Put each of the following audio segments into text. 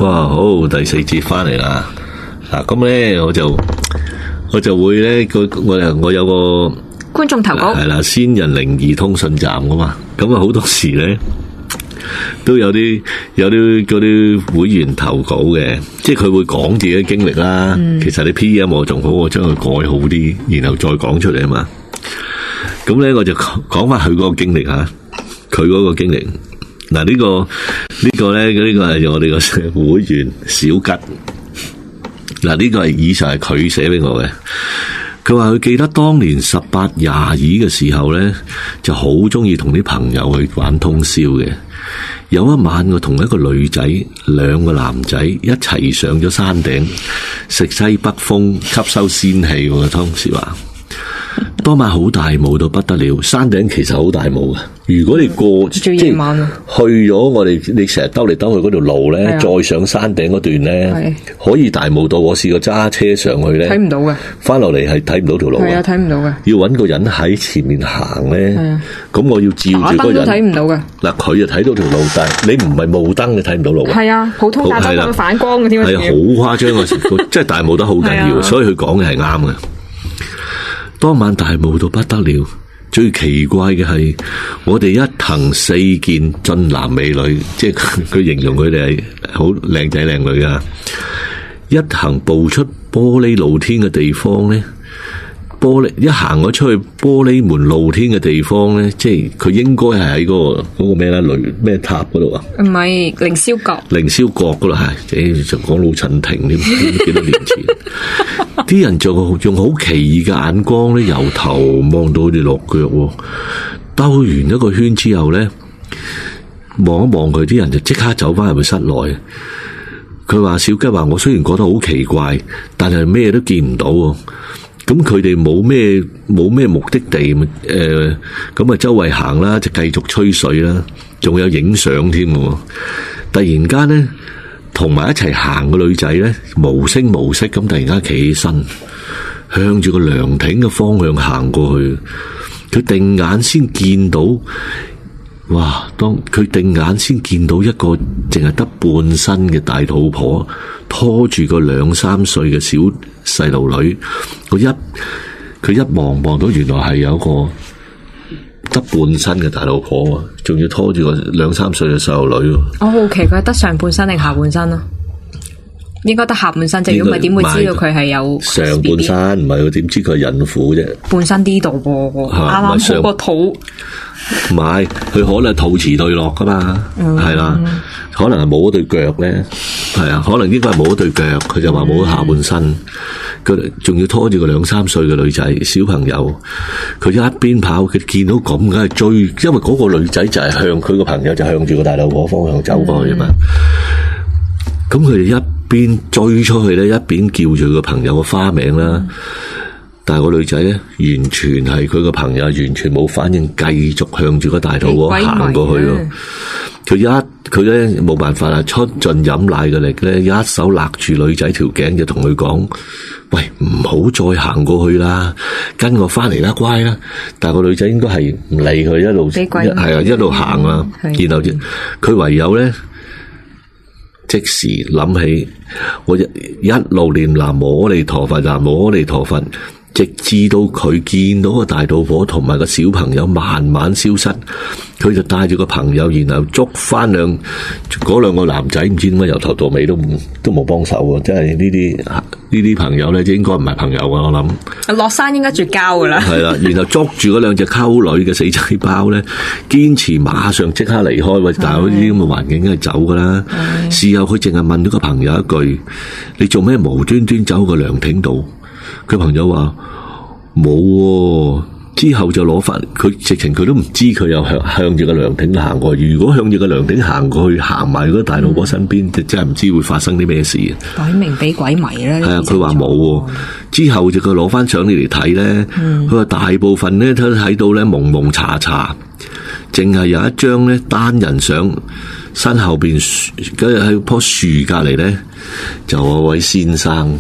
哇，好，第4節翻嚟啦。咁咧我就會咧，我有個觀眾投稿係啦，先人靈異通訊站噶嘛。咁啊，好多時咧都有啲嗰啲會員投稿嘅，即係佢會講自己嘅經歷啦。其實你 PM 我仲好，我將佢改好啲，然後再講出嚟啊嘛。咁咧我就講翻佢嗰個經歷吓，佢嗰個經歷。嗱，呢個係我哋個會員小吉。嗱，呢個係以上係佢寫俾我嘅。佢話佢記得當年18、22嘅時候咧，就好中意同啲朋友去玩通宵嘅。有一晚，我同一個女仔、2個男仔一齊上咗山頂，食西北風，吸收仙氣。當時話當晚好大霧到不得了，山頂其實好大霧嘅。如果你過即係去咗我哋，你成日兜嚟兜去嗰條路咧，再上山頂嗰段咧，可以大霧到我試過揸車上去咧，睇唔到嘅，翻落嚟係睇唔到條路嘅，睇唔到嘅，要搵個人喺前面行咧，咁我要照住個人，睇唔到嘅。嗱，佢就睇到條路，但係你唔係霧燈，你睇唔到路。係啊，普通大燈會反光嘅添，係好誇張嘅，即係大霧得好緊要，所以佢講嘅係啱嘅。當晚大霧到不得了，最奇怪嘅係我哋一行4件俊男美女，即係佢形容佢哋係好靚仔靚女啊！一行步出玻璃露天嘅地方咧，一行咗出去玻璃門露天嘅地方咧，即係佢應該係喺嗰個咩咧咩塔嗰度啊？唔係凌霄閣嗰度係，就講老陳亭添，幾多年前。啲人就用好奇異嘅眼光咧，由頭望到佢哋落腳，兜完一個圈之後咧，望一望佢，啲人就即刻走翻入去室內。佢話小吉話：我雖然覺得好奇怪，但係咩都見唔到。咁佢哋冇咩目的地，咁啊周圍行啦，就繼續吹水啦，仲有影相添。突然間咧，同埋一齊行嘅女仔咧，無聲無息咁突然間企起身，向住個涼亭嘅方向行過去。佢定眼先見到，哇！當佢定眼先見到一個淨係得半身嘅大肚婆，拖住個2、3歲嘅小細路女。佢一望到，原來係有一個得半身嘅大老婆，仲要拖住個2、3歲嘅細路女。我好奇佢係得上半身定下半身咯？應該得下半身，如果唔係點會知道佢係有上半身？唔係佢點知佢係孕婦啫？半身啲度噃，啱啱個肚。唔係，佢可能係肚臍對落噶嘛，係啦，可能係冇咗對腳咧，係啊，可能應該係冇咗對腳，佢就話冇咗下半身，佢仲要拖住個2、3歲嘅女仔小朋友，佢一邊跑，佢見到咁梗係追，因為嗰個女仔就係向佢個朋友就向住個大老婆方向走過去啊嘛，咁佢哋一邊追出去咧，一邊叫住佢個朋友個花名啦。但係個女仔咧，完全係佢個朋友，完全冇反應，繼續向住個大肚婆行過去咯。佢咧冇辦法啦，出盡飲奶嘅力咧，一手勒住女仔條頸，就同佢講：喂，唔好再行過去啦，跟我翻嚟啦，乖啦。但係個女仔應該係唔理佢，一路係啊，一路行啊。然後佢唯有咧，即時諗起我一路念南無阿彌陀佛，南無阿彌陀佛。直至到佢見到個大肚婆同埋個小朋友慢慢消失，佢就帶住個朋友，然後捉翻嗰2個男仔，唔知點解由頭到尾都冇幫手喎！真係呢啲朋友咧，應該唔係朋友啊！我諗落山應該絕交噶啦。係啦，然後捉住嗰2隻溝女嘅死仔包咧，堅持馬上即刻離開。喂，但係呢啲咁嘅環境梗係走噶啦。事後佢淨係問咗個朋友一句：你做咩無端端走個涼亭度？佢朋友話冇，之後就攞翻佢，直情佢都唔知佢又向住個涼亭行過。如果向住個涼亭行過去，行埋嗰大老婆身邊，就真係唔知會發生啲咩事。擺明俾鬼迷啦。係啊，佢話冇，之後就佢攞翻相嚟睇咧，佢話大部分咧都睇到咧蒙蒙查查，淨係有一張咧單人相，身後邊喺棵樹隔籬咧就有位先生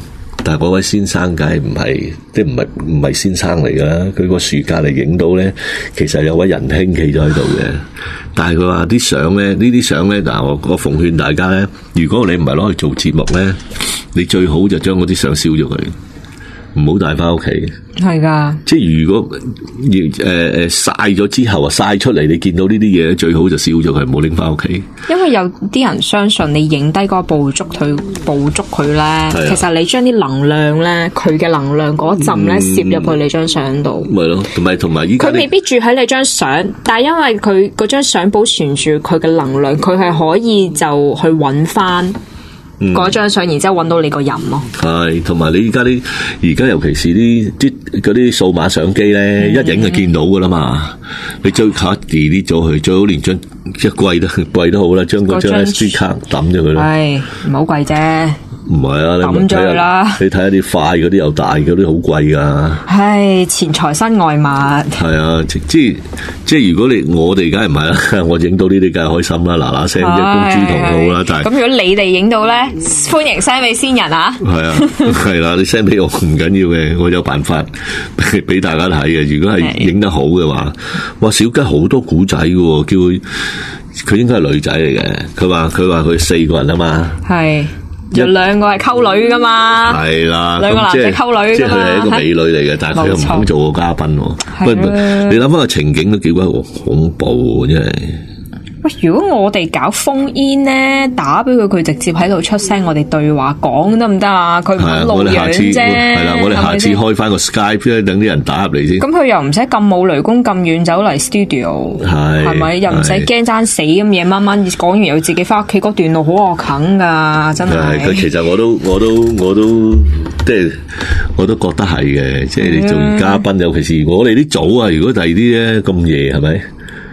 但係嗰位先生梗係唔係，即係唔係先生嚟噶啦。佢個樹隔籬影到咧，其實有位仁兄企咗喺度嘅。但係佢話啲相咧，呢啲相咧，嗱我奉勸大家咧，如果你唔係攞去做節目咧，你最好就將嗰啲相燒咗佢。唔好帶翻屋企， 係噶。 即係如果曬咗之後啊，曬出嚟你見到呢啲嘢，最好就燒咗佢，唔好拎翻屋企。因為有啲人相信你影低嗰個捕捉佢咧，其實你將啲能量咧，佢嘅能量嗰陣咧攝入去你張相度。 咪咯，同埋依家佢未必住喺你張相，但係因為佢嗰張相保存住佢嘅能量，佢係可以就去揾翻嗰張相，然之後揾到你個人咯。 係，同埋你而家尤其是嗰啲數碼相機咧，一影就見到噶啦嘛。你最卡 delete 咗佢，最好連張一貴都好啦，將嗰張 SD 卡抌咗佢啦。係， 唔好貴啫。 唔係啊， 抌咗佢啦。 你睇下啲快嗰啲又大嗰啲好貴噶。 係錢財身外物。 係啊，即係如果我哋梗係唔係啦，我影到呢啲梗係開心啦，嗱嗱聲即係公諸同好啦。但係咁如果你哋影到咧，歡迎 send 俾先人啊。係啊，係啦，你 send 俾我唔緊要嘅，我有辦法俾大家睇嘅。如果係影得好嘅話，哇，小吉好多古仔嘅，叫佢應該係女仔嚟嘅。佢話佢4個人啊嘛。係。有2個係溝女噶嘛，係啦， 2個男仔溝女，即係佢係一個美女嚟嘅，但係佢又唔肯做個嘉賓。你諗翻個情景都幾鬼恐怖，真係。喂，如果我哋搞phone in咧，打俾佢直接喺度出聲，我哋對話講得唔得啊？佢唔露樣啫。係啦，我哋下次開翻個 Skype，等啲人打入嚟先。咁佢又唔使咁冇雷公咁遠走嚟 studio， 係咪？又唔使驚爭死咁嘢，慢慢講完又自己翻屋企，嗰段路好惡啃噶，真係。佢其實我都即係我都覺得係嘅，即係你做完嘉賓，尤其是我哋啲組啊，如果第二啲咧咁夜，係咪？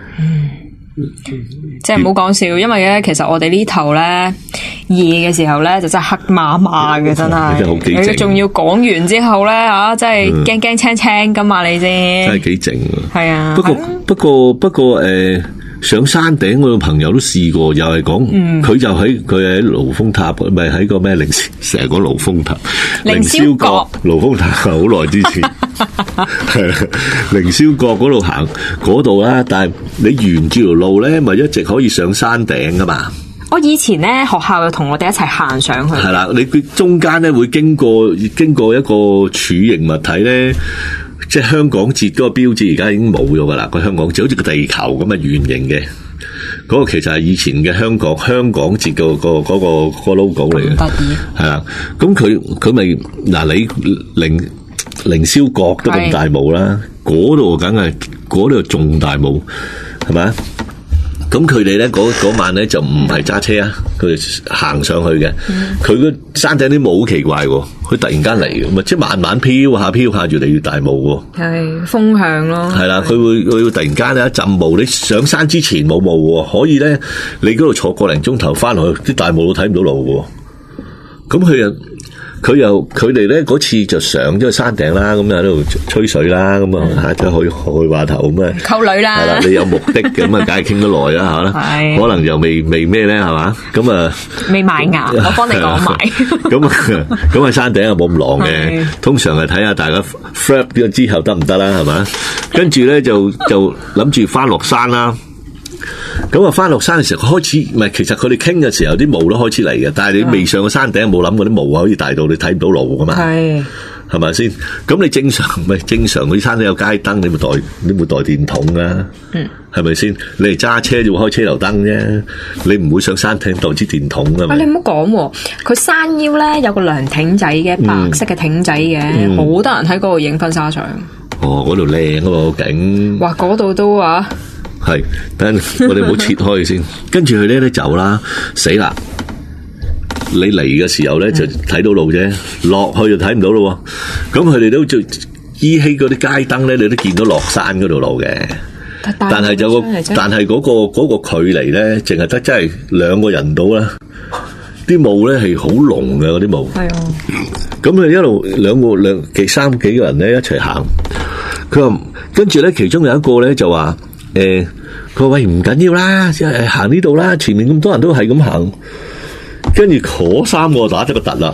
即係唔好講笑，因為咧，其實我哋呢頭咧夜嘅時候咧，就真係黑麻麻嘅，真係。你仲要講完之後咧，吓，真係驚驚青青噶嘛，你知？真係幾靜。係啊。不過上山頂我個朋友都試過，又係講，佢就佢喺盧峰塔，唔係喺個咩成日講盧峰塔，凌霄閣盧峰塔，好耐之前，係凌霄閣嗰度行嗰度啦。但係你沿住條路咧，咪一直可以上山頂噶嘛？我以前咧學校又同我哋一齊行上去。係啦，你中間咧會經過一個柱形物體咧。即係香港節嗰個標誌而家已經冇咗噶啦，個香港節好似個地球咁嘅圓形嘅，嗰個其實係以前嘅香港節個 logo 嚟嘅，得意係啦。咁佢咪嗱你凌霄閣都咁大霧啦，嗰度梗係嗰度仲大霧，係咪啊？咁佢哋咧嗰晚咧就唔係揸車啊，佢哋行上去嘅。佢個山頂啲霧好奇怪喎，佢突然間嚟嘅，咪即係慢慢飄下越嚟越大霧喎。係風向咯。係啦，佢會突然間咧一陣霧，你上山之前冇霧喎，可以咧你嗰度坐個零鐘頭翻落去，啲大霧都睇唔到路喎。咁佢哋咧嗰次就上咗山頂啦，咁喺度吹水啦，咁啊即係去話頭咁啊，溝女啦，係啦，你有目的嘅咁啊，梗係傾得耐啦吓，係可能又未咩咧係嘛，咁啊未埋牙，我幫你講埋，咁喺山頂又冇咁狼嘅，通常係睇下大家 flap 咗之後得唔得啦，係嘛，跟住咧就諗住翻落山啦。咁啊，翻落山嘅時候開始，唔係，其實佢哋傾嘅時候啲霧都開始嚟嘅，但係你未上個山頂，冇諗過啲霧可以大到你睇唔到路噶嘛，係咪先？咁你正常嗰啲山頂有街燈，你會帶電筒啊，係咪先？你嚟揸車就會開車頭燈啫，你唔會上山頂帶支電筒噶嘛。你唔好講，佢山腰咧有個涼亭仔嘅，白色嘅亭仔嘅，好多人喺嗰度影婚紗相。哦，嗰度靚啊個景。哇，嗰度都啊〜係，等我哋唔好切開佢先，跟住佢咧走啦，死啦！你嚟嘅時候咧就睇到路啫，落去就睇唔到咯。咁佢哋都就依稀嗰啲街燈咧，你都見到落山嗰度路嘅。但係嗰個距離咧，淨係得真係2個人到啦。啲霧咧係好濃嘅嗰啲霧。係啊。咁佢一路3幾個人咧一齊行，佢話跟住咧其中有一個咧就話。佢話喂，唔緊要啦，行呢度啦，前面咁多人都係咁行，跟住嗰3個打咗個突啦，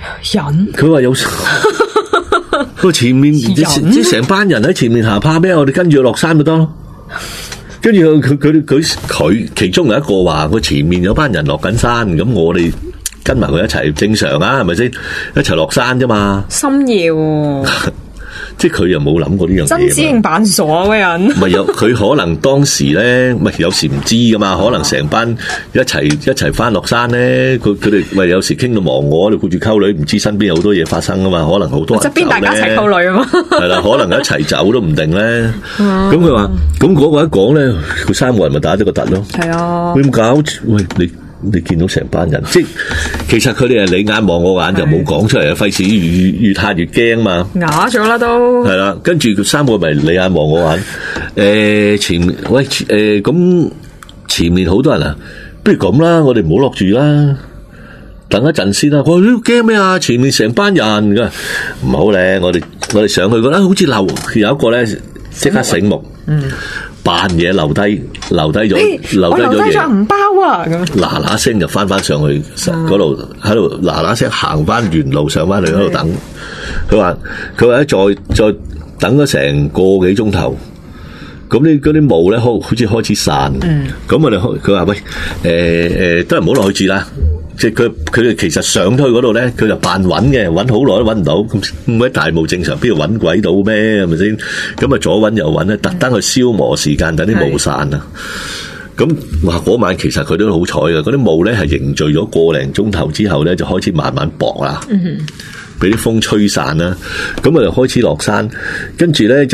人， 佢話有佢前面即係成班人喺前面行，怕咩？我哋跟住落山咪得咯。跟住佢其中有一個話，佢前面有班人落緊山，咁我哋跟埋佢一齊正常啊，係咪先？一齊落山啫嘛。 深夜喎。 即係佢又冇諗過呢樣嘢。 真知定扮傻嘅人。 唔係有佢可能當時咧，唔係有時唔知噶嘛，可能成班一齊翻落山咧，佢哋咪有時傾到忘我，喺度顧住溝女，唔知身邊有好多嘢發生噶嘛，可能好多人側邊大家一齊溝女啊嘛。係啦，可能一齊走都唔定咧。咁佢話，咁嗰個一講咧，佢三個人咪打咗個突咯。係啊。點搞？喂你見到成班人，即係其實佢哋係你眼望我眼就冇講出嚟啊，費事越睇越驚嘛。啞咗啦都。係啦，跟住佢三個咪你眼望我眼。咁前面好多人啊，不如咁啦，我哋唔好落住啦，等一陣先啦。我驚咩啊？前面成班人噶，唔好咧。我哋上去覺得好似有一個咧，即刻醒目。扮嘢留低咗嘢，唔包啊！咁嗱嗱聲就翻上去嗰度，喺度嗱嗱聲行翻原路上翻去喺度等。佢話再等咗成個幾鐘頭，咁嗰啲霧咧好似開始散。咁我哋佢話喂，都係唔好落去住啦。即係佢哋其實上咗去嗰度咧，佢就扮揾嘅，揾好耐都揾唔到。咁喺大霧正常，邊度揾鬼到咩？係咪先？咁啊左揾右揾咧，特登去消磨時間，等啲霧散啊。咁哇嗰晚其實佢都好彩嘅，嗰啲霧咧係凝聚咗個零鐘頭之後咧，就開始慢慢薄啦。俾啲風吹散啦。咁啊就開始落山，跟住咧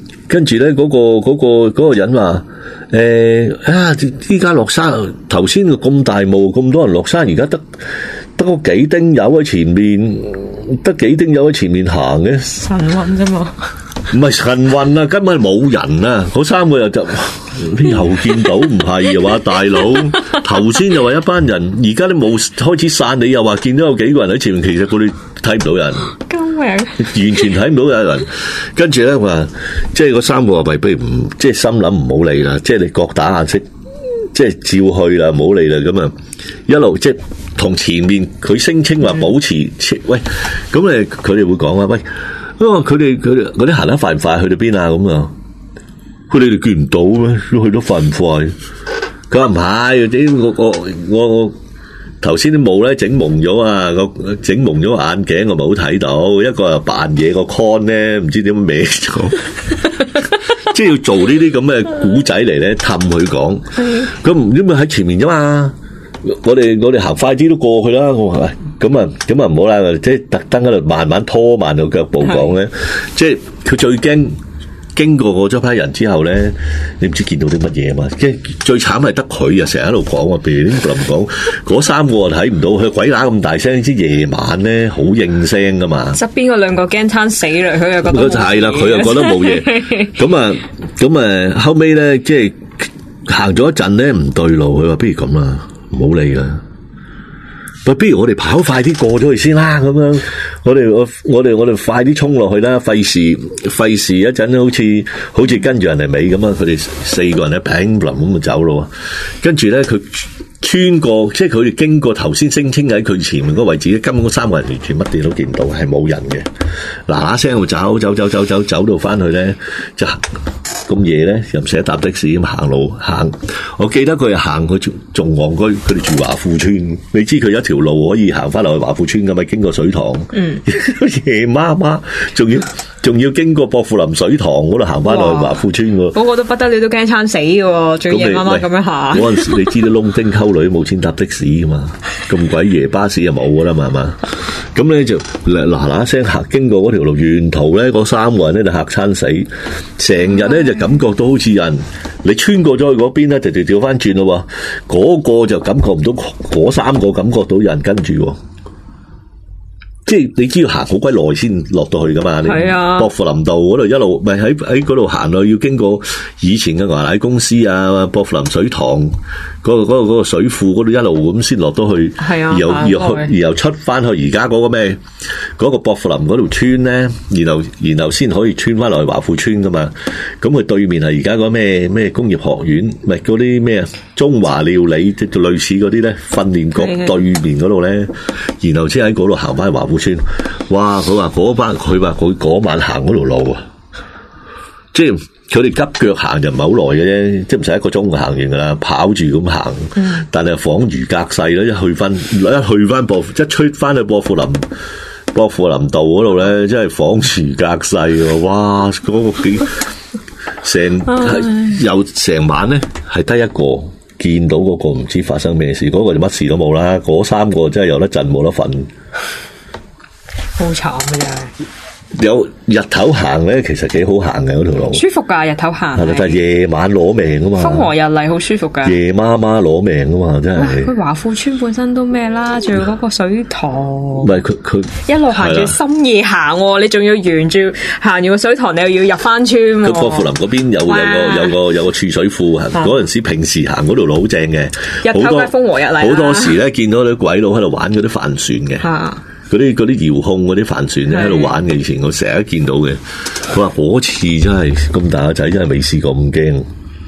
嗰個人話。依家落山，頭先咁大霧，咁多人落山，而家得個幾丁友喺前面，行嘅。神運啫嘛，唔係神運啊，根本係冇人啊，嗰三個又見到唔係又話大佬，頭先又話一班人，而家啲霧開始散，你又話見到有幾個人喺前面，其實佢哋睇唔到人。完全睇唔到有人，跟住咧話，即係嗰三個話，不如唔即係心諗唔好理啦，即係你各打眼色，即係照去啦，唔好理啦，咁啊一路即係同前面佢聲稱話保持，喂，咁佢哋會講啊，喂，因為佢哋嗰啲行得快唔快，去到邊啊？咁啊，佢哋見唔到咩？去得快唔快？佢話唔係，啲我。頭先啲霧咧整蒙咗啊，整蒙咗眼鏡我冇睇到，一個又扮嘢個 con 咧，唔知點樣歪咗，即係要做呢啲咁嘅古仔嚟咧氹佢講，咁唔知咪喺前面啫嘛，我哋行快啲都過去啦，我話咁啊唔好啦，即係特登喺度慢慢拖慢個腳步講咧，即係佢最驚。經過嗰批人之後咧，你唔知見到啲乜嘢嘛？即係最慘係得佢啊，成日喺度講啊，譬如林講嗰三個睇唔到，佢鬼乸咁大聲，你知夜晚咧好應聲噶嘛？側邊嗰兩個驚攤死啦，佢又覺得係啦，佢又覺得冇嘢。咁啊，後尾咧即係行咗一陣咧唔對路，佢話不如咁啦，唔好理啦。不如我哋跑快啲過咗去先啦，咁樣我哋快啲衝落去啦，費事一陣好似跟住人哋尾咁啊！佢哋四個人咧砰冧咁就走咯，跟住咧佢穿過，即係佢哋經過頭先聲稱喺佢前面嗰個位置，根本嗰三個人完全乜嘢都見唔到，係冇人嘅。嗱嗱聲走到翻去咧，就咁夜咧又唔捨得搭的士咁行。我記得佢行去仲戇居，佢哋住華富村，你知佢有一條路可以行翻落去華富村噶嘛？經過水塘，夜媽媽仲要經過薄扶林水塘嗰度行翻落去華富村喎。嗰個都不得了，都驚餐死嘅，仲夜媽媽咁樣行。嗰陣時你知啲窿丁溝女冇錢搭的士噶嘛？咁鬼夜巴士就冇噶啦嘛，係嘛？咁咧就嗱聲行經過嗰條路，沿途咧嗰三個人咧就嚇餐死，成日咧就感覺到好似人你穿過咗去嗰邊咧，就調翻轉咯。嗰個就感覺唔到，嗰三個感覺到有人跟住。即係你知要行好鬼耐先落到去噶嘛？係啊，薄扶林道嗰度一路咪喺嗰度行落，要經過以前嘅牛奶公司啊，薄扶林水塘嗰個水庫嗰度一路咁先落到去。係啊，然後出翻去而家嗰個咩嗰個薄扶林嗰條村咧，然後先可以穿翻落去華富村噶嘛？咁佢對面係而家嗰咩工業學院，咪嗰啲咩中華料理即係類似嗰啲咧訓練局對面嗰度咧，然後先喺嗰度行翻去華富村，哇！佢話嗰晚行嗰條路啊，即係佢哋急腳行就唔係好耐嘅啫，即係唔使1個鐘就行完噶啦，跑住咁行。但係恍如隔世啦，一出翻去薄扶林道嗰度咧，真係恍如隔世喎！哇，嗰個幾成晚咧係得一個見到嗰個唔知發生咩事，嗰個就乜事都冇啦。嗰3個真係有得震冇得瞓， 好慘嘅真係。 有日頭行咧，其實幾好行嘅嗰條路， 舒服噶日頭行。 係啦，但係夜晚攞命啊嘛。 風和日麗好舒服噶。 夜媽媽攞命啊嘛，真係。 佢華富村本身都咩啦，仲有嗰個水塘。唔係佢一路行住深夜行，你仲要沿住行完個水塘，你又要入翻村。 佢薄扶林嗰邊有個儲水庫，嗰陣時平時行嗰條路好正嘅。 日頭嘅風和日麗。 好多時咧見到啲鬼佬喺度玩嗰啲帆船嘅。嗰啲遙控嗰啲帆船咧喺度玩嘅，以前我成日見到嘅。佢話嗰次真係咁大個仔，真係未試過咁驚。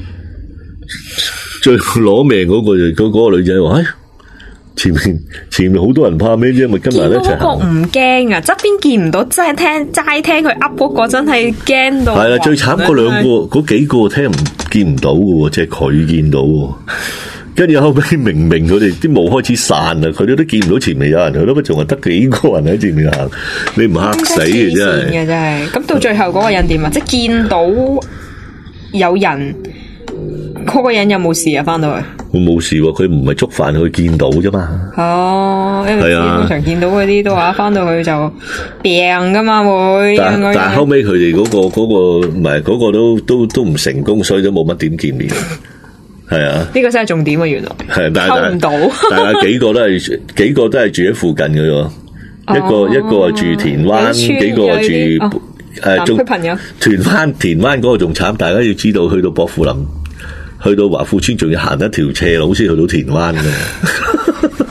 最攞命嗰個就嗰個女仔話：，前面好多人怕咩啫？咪跟埋一齊行。嗰個唔驚啊，側邊見唔到，齋聽佢噏嗰個真係驚到。 係啦，最慘嗰幾個見唔到嘅，即係佢見到。跟住後尾明佢哋啲霧開始散啦，佢哋都見唔到前面有人，佢都仲係得幾個人喺前面行，你唔嚇死嘅真係。 咁到最後嗰個人點啊？即係見到有人，嗰個人有冇事啊？翻到去我冇事喎，佢唔係觸犯，佢見到啫嘛。 哦，因為通常見到嗰啲都話翻到去就病噶嘛會。 但係後尾佢哋嗰個唔係嗰個都唔成功，所以都冇乜點見面。係啊， 呢個真係重點啊！原來係，但係溝唔到， 但係幾個都係住喺附近嘅啫。一個係住田灣，幾個住佢朋友田灣嗰個仲慘。大家要知道，去到薄扶林，去到華富村，仲要行一條斜路先去到田灣嘅。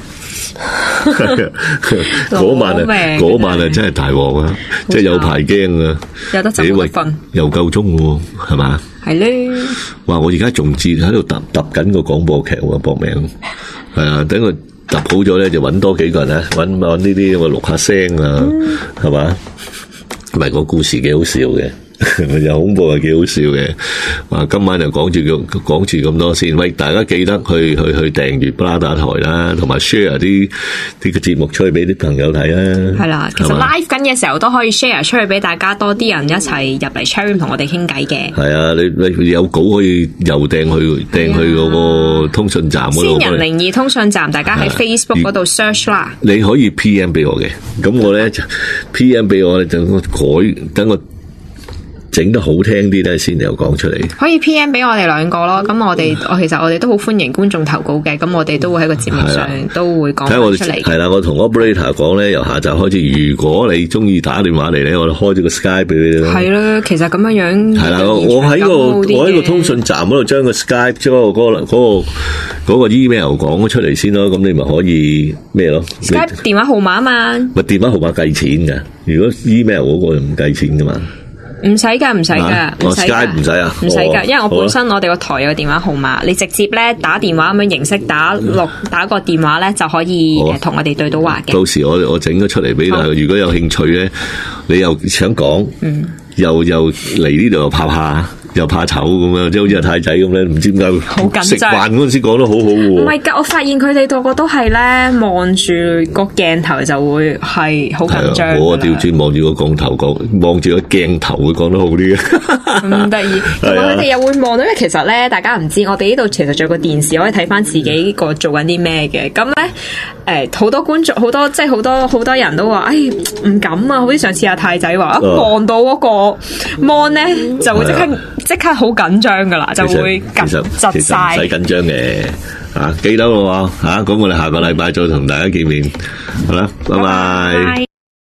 嗰晚啊，真係大鑊啊！即係有排驚啊， 有得就冇得瞓， 又夠鐘喎，係嘛？ 係咧。 哇！我而家仲接喺度揼緊個廣播劇喎，搏命。係啊，等佢揼好咗咧，就揾多幾個人啊，揾呢啲我錄下聲啊，係嘛？唔係個故事幾好笑嘅。又恐怖又幾好笑嘅，今晚就講住咁多先。喂，大家記得去訂閱布拉打台啦，同埋 share 啲個節目出去俾啲朋友睇啊。 係啦，其實 live 緊嘅時候都可以 share 出去俾大家，多啲人一齊入嚟 chat room 同我哋傾偈嘅。係啊，你有稿可以又掟去嗰個通訊站嗰度。 先人靈異通訊站，大家喺 Facebook 嗰度 search 啦。 你可以 PM 俾我嘅，咁我咧就 PM 俾我咧就等我整得好聽啲咧，先又講出嚟。可以 PM 俾我哋2個咯。咁其實我哋都好歡迎觀眾投稿嘅。咁我哋都會喺個節目上都會講出嚟。 係啦，我同 operator 講咧，由下集開始，如果你中意打電話嚟咧，我哋開咗個 Skype 俾你咯。 係啦，其實咁樣係啦，我喺個通訊站嗰度將個 Skype 將嗰個 email 講咗出嚟先咯。咁你咪可以咩咯 ？Skype 電話號碼嘛。 咪電話號碼計錢噶，如果 email 嗰個唔計錢噶嘛。 唔使噶，唔使噶，唔使噶， 唔使啊， 唔使噶，因為我本身我哋個台有個電話號碼，你直接咧打電話咁樣形式打個電話咧就可以同我哋對到話嘅。 到時我整咗出嚟俾你，如果有興趣咧，你又想講，又嚟呢度又拍下。又怕醜咁樣，即係好似阿太仔咁咧，唔知點解好緊張。 食飯嗰陣時講得好好喎。 唔係㗎，我發現佢哋個個都係咧望住個鏡頭就會係好緊張。我調轉望住個鏡頭講，望住個鏡頭會講得好啲嘅。咁得意，同埋佢哋又會望到，因為其實咧，大家唔知我哋呢度其實仲有個電視可以睇翻自己個做緊啲咩嘅。咁咧好多觀眾，好多人都話，唔敢啊！好似上次阿太仔話，一望到嗰個 mon 咧就會即刻好緊張噶啦，就會窒晒。唔使緊張嘅，記得咯，咁我哋下個禮拜再同大家見面，好啦，拜拜。